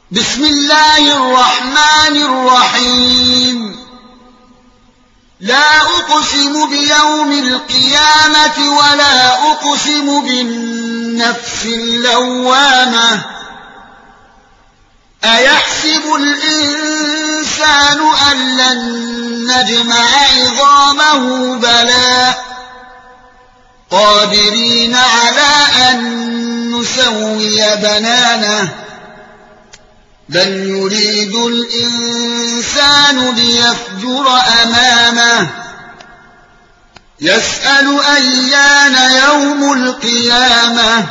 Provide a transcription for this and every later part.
بسم الله الرحمن الرحيم لا أقسم بيوم القيامة ولا أقسم بالنفس اللوامة أيحسب الإنسان أن لن نجمع عظامه بلى قادرين على أن نسوي بنانه بل يريد الإنسان ليفجر أمامه يسأل أيان يوم القيامة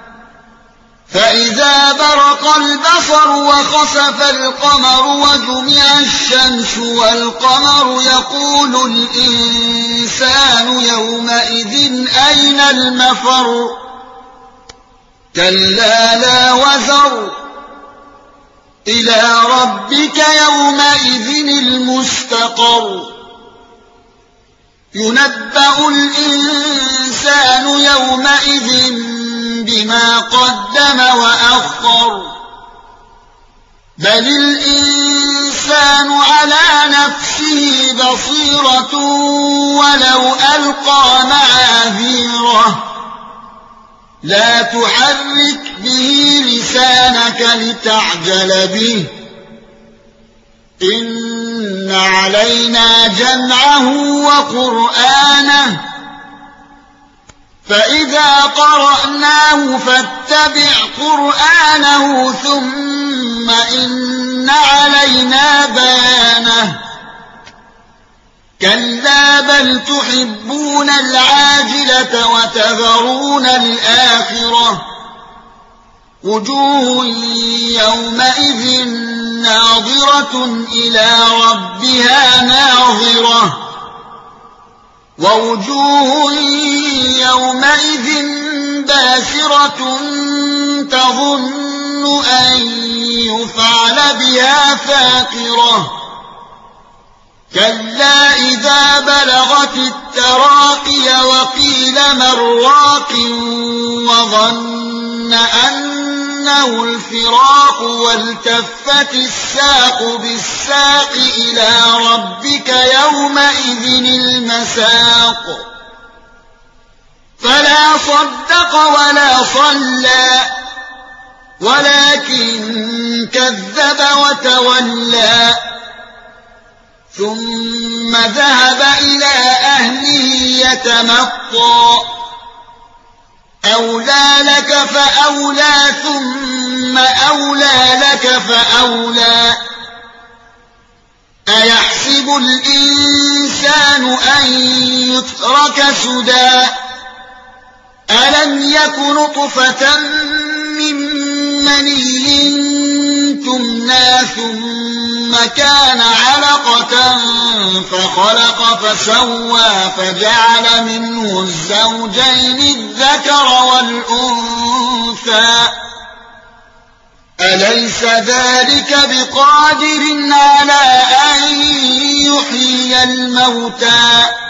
فإذا برق البصر وخسف القمر وجمع الشمس والقمر يقول الإنسان يومئذ أين المفر كلا لا وزر إلى ربك يومئذ المستقر ينبأ الإنسان يومئذ بما قدم وأخر بل الإنسان على نفسه بصيرة ولو ألقى معاذيره لا تحرك به لسانك لتعجل به إن علينا جمعه وقرآنه فإذا قرأناه فاتبع قرآنه ثم إن علينا بيانه كلا بل تحبون العاجلة وتذرون الآخرة وجوه يومئذ ناظرة إلى ربها ناظرة ووجوه يومئذ باسرة تظن أن يفعل بها فاقرة كلا إذا بلغت التراقي وقيل من راق وظن أنه الفراق والتفت الساق بالساق إلى ربك يومئذ المساق فلا صدق ولا صلى ولكن كذب وتولى ثم ذهب إلى أهله يتمطى أولى لك فأولى ثم أولى لك فأولى أيحسب الإنسان أن يترك سدى ألم يك نطفة من مني تمنى ثم كان علقة فخلق فسوى فجعل منه الزوجين الذكر والأنثى أليس ذلك بقادر على أن يحيي الموتى